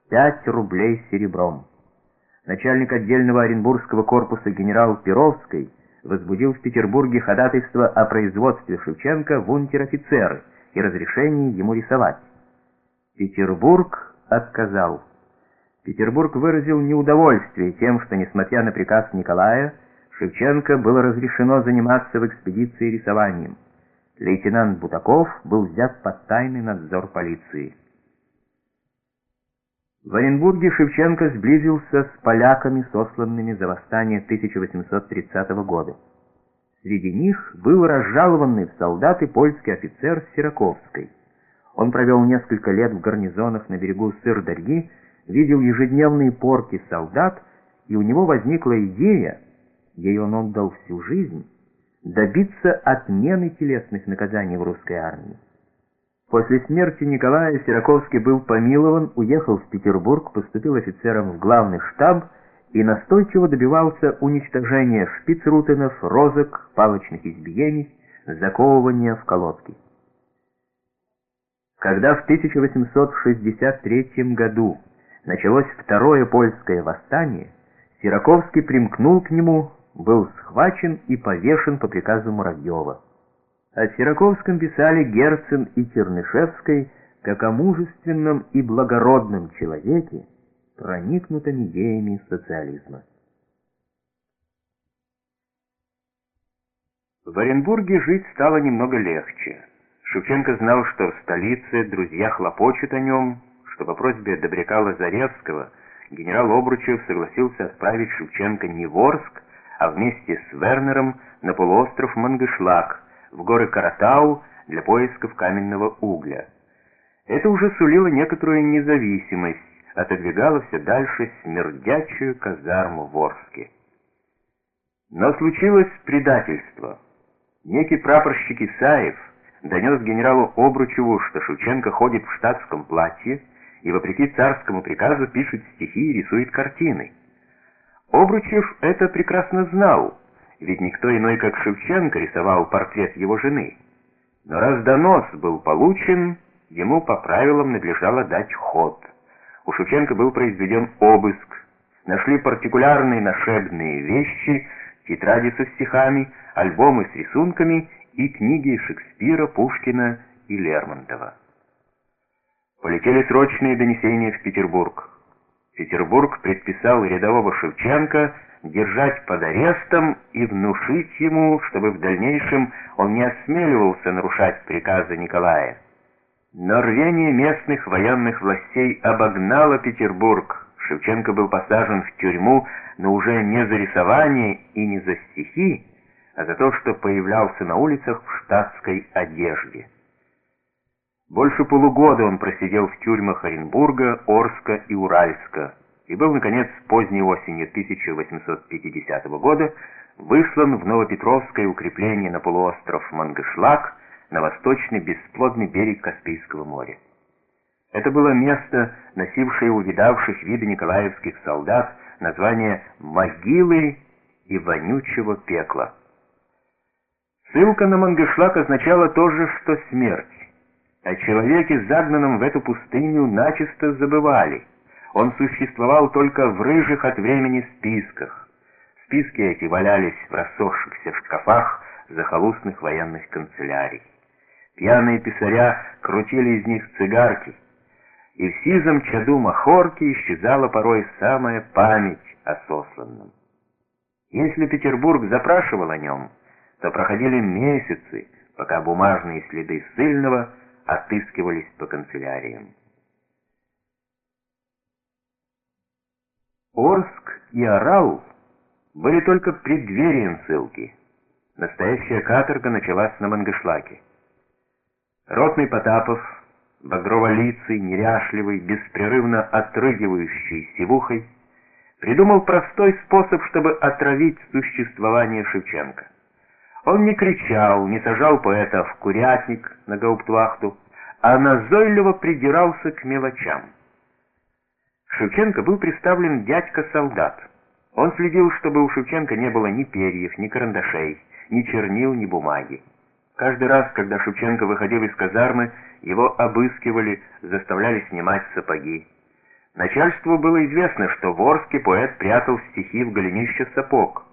5 рублей серебром. Начальник отдельного Оренбургского корпуса генерал Перовский возбудил в Петербурге ходатайство о производстве Шевченко в унтер-офицеры и разрешении ему рисовать. Петербург отказал. Петербург выразил неудовольствие тем, что, несмотря на приказ Николая, Шевченко было разрешено заниматься в экспедиции рисованием. Лейтенант Бутаков был взят под тайный надзор полиции. В Оренбурге Шевченко сблизился с поляками, сосланными за восстание 1830 года. Среди них был разжалованный в солдаты польский офицер Сираковский. Он провел несколько лет в гарнизонах на берегу Сыр-Дарьи, видел ежедневные порки солдат, и у него возникла идея, ей он отдал всю жизнь, добиться отмены телесных наказаний в русской армии. После смерти Николая Сираковский был помилован, уехал в Петербург, поступил офицером в главный штаб и настойчиво добивался уничтожения шпицрутенов, розок, палочных избиений, заковывания в колодки. Когда в 1863 году началось второе польское восстание, Сираковский примкнул к нему, был схвачен и повешен по приказу Муравьева. О Сираковском писали Герцен и Чернышевской как о мужественном и благородном человеке, проникнутом идеями социализма. В Оренбурге жить стало немного легче. Шевченко знал, что в столице друзья хлопочут о нем, что по просьбе добряка Лазаревского генерал Обручев согласился отправить Шевченко не в Орск, а вместе с Вернером на полуостров Мангышлак, в горы Каратау для поисков каменного угля. Это уже сулило некоторую независимость, отодвигало все дальше смердячую казарму в Орске. Но случилось предательство. Некий прапорщик Исаев донес генералу Обручеву, что Шевченко ходит в штатском платье и, вопреки царскому приказу, пишет стихи и рисует картины. Обручев это прекрасно знал, ведь никто иной, как Шевченко, рисовал портрет его жены. Но раз донос был получен, ему по правилам надлежало дать ход. У Шевченко был произведен обыск, нашли партикулярные нашебные вещи, тетради со стихами, альбомы с рисунками и книги Шекспира, Пушкина и Лермонтова. Полетели срочные донесения в Петербург. Петербург предписал рядового Шевченко держать под арестом и внушить ему, чтобы в дальнейшем он не осмеливался нарушать приказы Николая. Но рвение местных военных властей обогнало Петербург. Шевченко был посажен в тюрьму, но уже не за рисование и не за стихи, а за то, что появлялся на улицах в штатской одежде. Больше полугода он просидел в тюрьмах Оренбурга, Орска и Уральска и был, наконец, поздней осенью 1850 года выслан в Новопетровское укрепление на полуостров Мангышлак, на восточный бесплодный берег Каспийского моря. Это было место, носившее у видавших виды николаевских солдат название «Могилы и вонючего пекла». Ссылка на Мангышлак означала то же, что смерть. О человеке, загнанном в эту пустыню, начисто забывали. Он существовал только в рыжих от времени списках. Списки эти валялись в рассохшихся шкафах захолустных военных канцелярий. Пьяные писаря крутили из них цигарки, и в сизом чаду махорки исчезала порой самая память о сосланном. Если Петербург запрашивал о нем, то проходили месяцы, пока бумажные следы ссыльного отыскивались по канцеляриям. Орск и Орал были только преддверием ссылки. Настоящая каторга началась на Мангышлаке. Ротный Потапов, багрово-лицый, неряшливый, беспрерывно отрыгивающий сивухой, придумал простой способ, чтобы отравить существование Шевченко. Он не кричал, не сажал поэта в курятник на гауптвахту, а назойливо придирался к мелочам. Шевченко был представлен дядька-солдат. Он следил, чтобы у Шевченко не было ни перьев, ни карандашей, ни чернил, ни бумаги. Каждый раз, когда Шевченко выходил из казармы, его обыскивали, заставляли снимать сапоги. Начальству было известно, что в Орске поэт прятал стихи в голенище сапог.